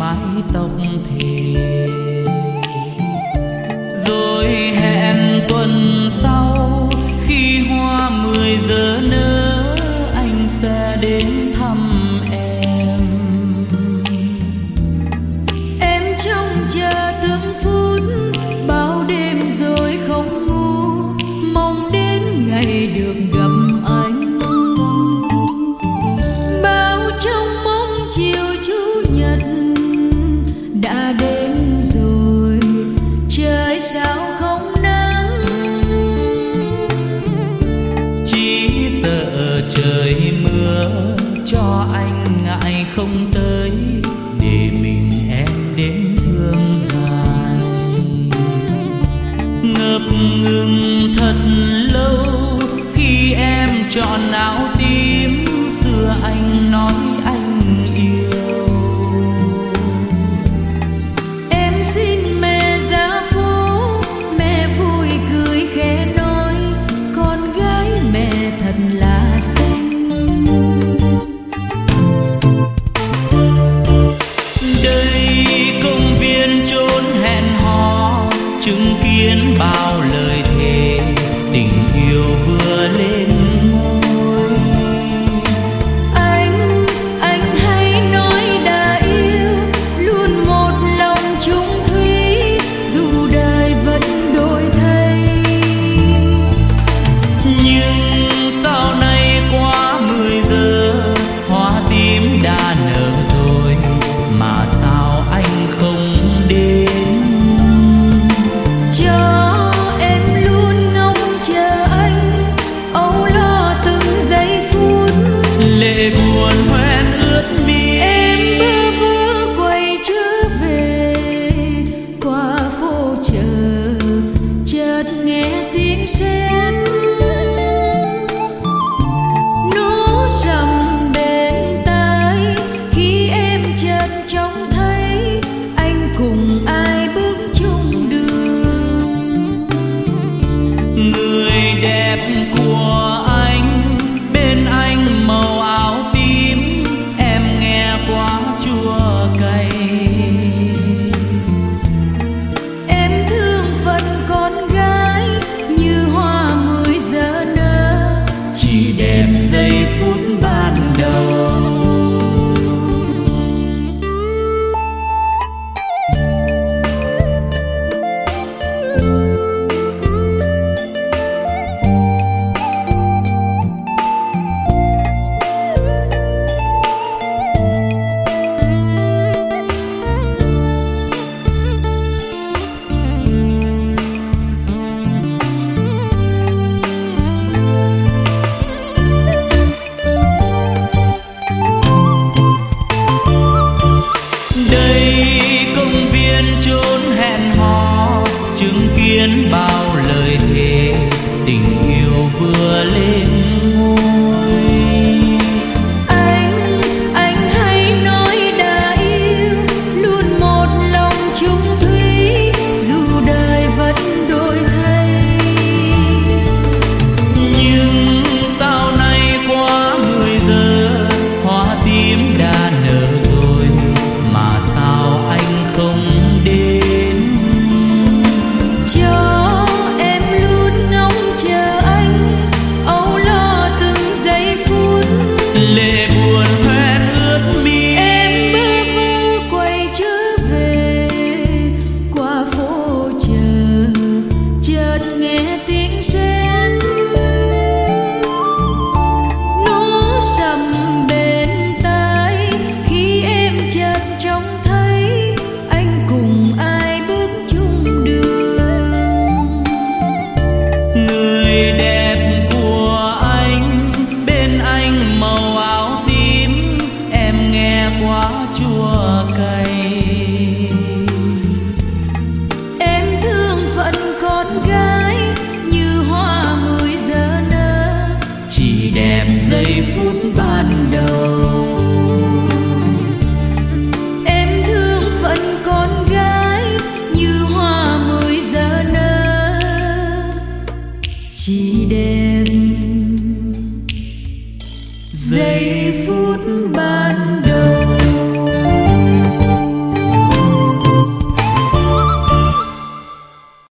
mái tóc thề. Rồi hẹn tuần sau khi hoa 10 giờ nở, anh sẽ đến thăm em. Em trông chờ từng phút, bao đêm rồi không ngủ, mong đến ngày được gặp anh. Bao trong mong chiều chủ nhật đã đến rồi, trời sao không nắng. Chỉ sợ trời mưa cho anh ngại không tới, để mình em đến thương dài. Ngập ngừng thật lâu khi em chọn áo tím, xưa anh nói anh yêu. Em xin mẹ ra phố, mẹ vui cười khẽ nói, con gái mẹ thật là xinh. Đây công viên chốn hẹn hò, chứng kiến bao lời thề, tình yêu vừa lên ngôi. Anh hãy nói đã yêu, luôn một lòng chung thủy, dù đời vẫn đổi thay. Nhưng sau này qua 10 giờ, hoa tím đã nở rồi, mà sao anh không đến? Cho em luôn ngóng chờ anh, âu lo từng giây phút. Lệ buồn hoen ướt mi, Em bơ vơ quay trở về qua phố chợ, chợt nghe tiếng sét nó sầm bên tai. Khi em chợt trông thấy anh cùng ai bước chung đường. người đẹp của anh, bên anh màu áo tím, em nghe quá chua cay. Em thương phận con gái như hoa 10 giờ nở, Chỉ đẹp giây phút ban đầu. Chốn hẹn hò, chứng kiến bao lời thề, tình yêu vừa lên ngôi. Anh hãy nói đã yêu, luôn một lòng chung thủy, dù đời vẫn đổi thay. Nhưng sau này qua 10 giờ, hoa tím đã nở rồi, mà sao anh không đến? Cho em luôn ngóng chờ anh, âu lo từng giây phút. Lệ buồn hoen ướt mi, Em bơ vơ quay trở về qua phố chợ, chợt nghe tiếng sét nó sầm bên tai. Khi em chợt trông thấy anh cùng ai bước chung đường. người đẹp của anh, bên anh màu áo tím, em nghe quá chua cay. Em thương phận con gái như hoa 10 giờ nở, Chỉ đẹp giây phút ban đầu. em thương phận con gái như hoa 10 giờ nở, chỉ đẹp giây phút ban đầu.